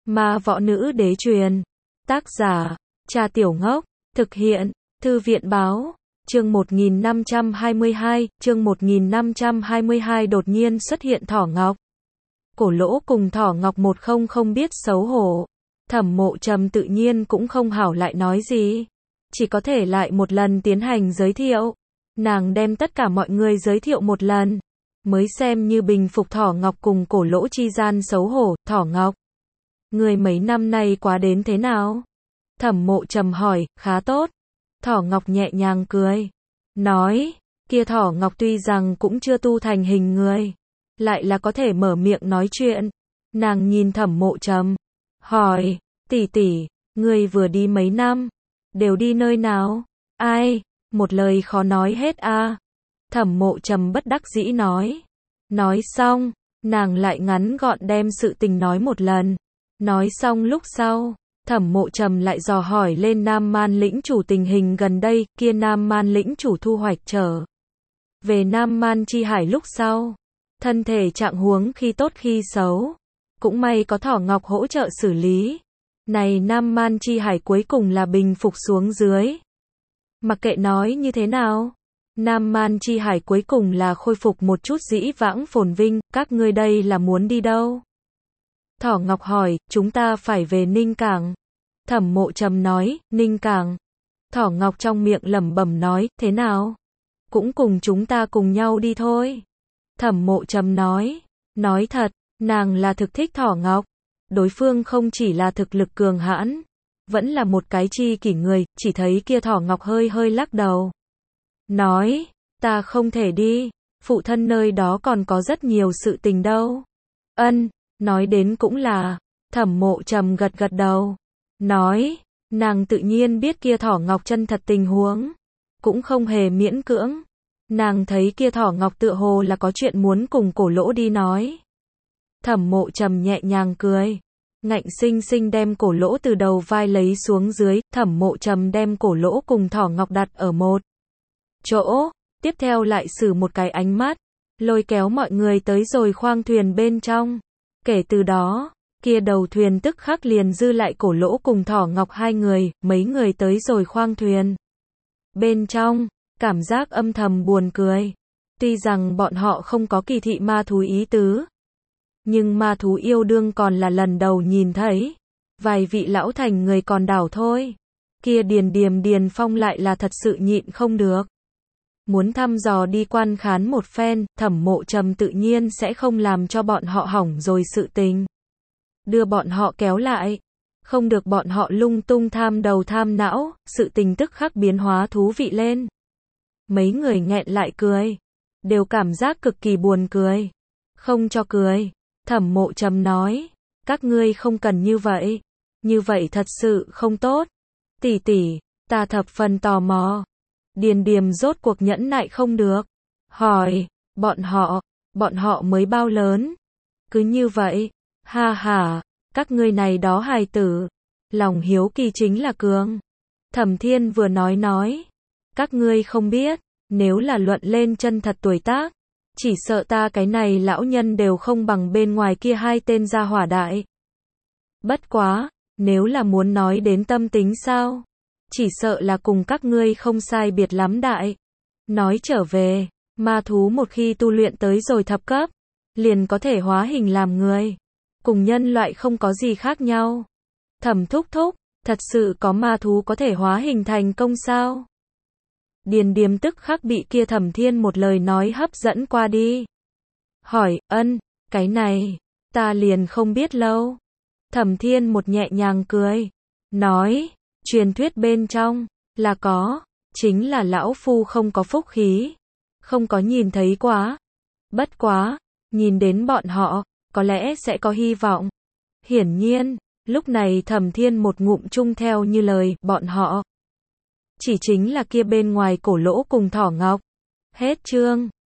Ma võ nữ đế truyền. Tác giả, Trà Tiểu Ngốc. Thực hiện, Thư viện báo. Chương 1522 đột nhiên xuất hiện Thỏ Ngọc. Cổ Lỗ cùng Thỏ Ngọc một không biết xấu hổ. Thẩm Mộ Trầm tự nhiên cũng không hảo lại nói gì. Chỉ có thể lại một lần tiến hành giới thiệu. Nàng đem tất cả mọi người giới thiệu một lần. Mới xem như bình phục Thỏ Ngọc cùng Cổ Lỗ chi gian xấu hổ. Thỏ Ngọc, người mấy năm nay quá đến thế nào? Thẩm Mộ Trầm hỏi. Khá tốt. Thỏ Ngọc nhẹ nhàng cười. Nói, kia Thỏ Ngọc tuy rằng cũng chưa tu thành hình người, lại là có thể mở miệng nói chuyện. Nàng nhìn Thẩm Mộ Trầm, hỏi, tỷ tỷ, ngươi vừa đi mấy năm? Đều đi nơi nào? Ai? Một lời khó nói hết a. Thẩm Mộ Trầm bất đắc dĩ nói. Nói xong, nàng lại ngắn gọn đem sự tình nói một lần. Nói xong lúc sau, Thẩm Mộ Trầm lại dò hỏi lên Nam Man lĩnh chủ tình hình gần đây. Kia Nam Man lĩnh chủ thu hoạch trở về Nam Man chi hải lúc sau, thân thể trạng huống khi tốt khi xấu, cũng may có Thỏ Ngọc hỗ trợ xử lý. Này Nam Man chi hải cuối cùng là bình phục xuống dưới. Mặc kệ nói như thế nào, Nam Man chi hải cuối cùng là khôi phục một chút dĩ vãng phồn vinh. Các ngươi đây là muốn đi đâu? Thỏ Ngọc hỏi. Chúng ta phải về Ninh Cảng. Thẩm Mộ Trầm nói. Ninh Cảng. Thỏ Ngọc trong miệng lẩm bẩm nói. Thế nào? Cũng cùng chúng ta cùng nhau đi thôi. Thẩm Mộ Trầm nói. Nói thật, nàng là thực thích Thỏ Ngọc. Đối phương không chỉ là thực lực cường hãn, vẫn là một cái chi kỷ người. Chỉ thấy kia Thỏ Ngọc hơi lắc đầu. Nói, ta không thể đi. Phụ thân nơi đó còn có rất nhiều sự tình đâu. Ân, nói đến cũng là. Thẩm Mộ Trầm gật đầu. Nói, nàng tự nhiên biết kia Thỏ Ngọc chân thật tình huống, cũng không hề miễn cưỡng. Nàng thấy kia Thỏ Ngọc tựa hồ là có chuyện muốn cùng Cổ Lỗ đi nói. Thẩm Mộ Trầm nhẹ nhàng cười, ngạnh sinh sinh đem Cổ Lỗ từ đầu vai lấy xuống dưới. Thẩm Mộ Trầm đem Cổ Lỗ cùng Thỏ Ngọc đặt ở một chỗ, tiếp theo lại sử một cái ánh mắt, lôi kéo mọi người tới rồi khoang thuyền bên trong. Kể từ đó, kia đầu thuyền tức khắc liền dư lại Cổ Lỗ cùng Thỏ Ngọc hai người. Mấy người tới rồi khoang thuyền bên trong, cảm giác âm thầm buồn cười. Tuy rằng bọn họ không có kỳ thị ma thú ý tứ, nhưng ma thú yêu đương còn là lần đầu nhìn thấy. Vài vị lão thành người còn đảo thôi. Kia Điền Phong lại là thật sự nhịn không được, muốn thăm dò đi quan khán một phen. Thẩm Mộ Trầm tự nhiên sẽ không làm cho bọn họ hỏng rồi sự tình, đưa bọn họ kéo lại. Không được bọn họ lung tung tham đầu tham não, sự tình tức khắc biến hóa thú vị lên. Mấy người nghẹn lại cười, đều cảm giác cực kỳ buồn cười. Không cho cười. Thẩm Mộ Trầm nói, các ngươi không cần như vậy thật sự không tốt. Tỷ tỷ, ta thập phần tò mò. Điềm rốt cuộc nhẫn nại không được, hỏi, bọn họ mới bao lớn? Cứ như vậy, ha ha, các ngươi này đó hài tử, lòng hiếu kỳ chính là cường. Thẩm Thiên vừa nói, các ngươi không biết, nếu là luận lên chân thật tuổi tác, chỉ sợ ta cái này lão nhân đều không bằng bên ngoài kia hai tên gia hỏa đại. Bất quá, nếu là muốn nói đến tâm tính sao, chỉ sợ là cùng các ngươi không sai biệt lắm đại. Nói trở về, ma thú một khi tu luyện tới rồi thập cấp, liền có thể hóa hình làm người, cùng nhân loại không có gì khác nhau. Thẩm thúc thúc, thật sự có ma thú có thể hóa hình thành công sao? Điềm tức khắc bị kia Thẩm Thiên một lời nói hấp dẫn qua đi. Hỏi, cái này, ta liền không biết lâu. Thẩm Thiên một nhẹ nhàng cười, nói, truyền thuyết bên trong, là có, chính là lão phu không có phúc khí, không có nhìn thấy quá. Bất quá, nhìn đến bọn họ, có lẽ sẽ có hy vọng. Hiển nhiên, lúc này Thẩm Thiên một ngụm chung theo như lời, bọn họ chỉ chính là kia bên ngoài Cổ Lỗ cùng Thỏ Ngọc. Hết chương.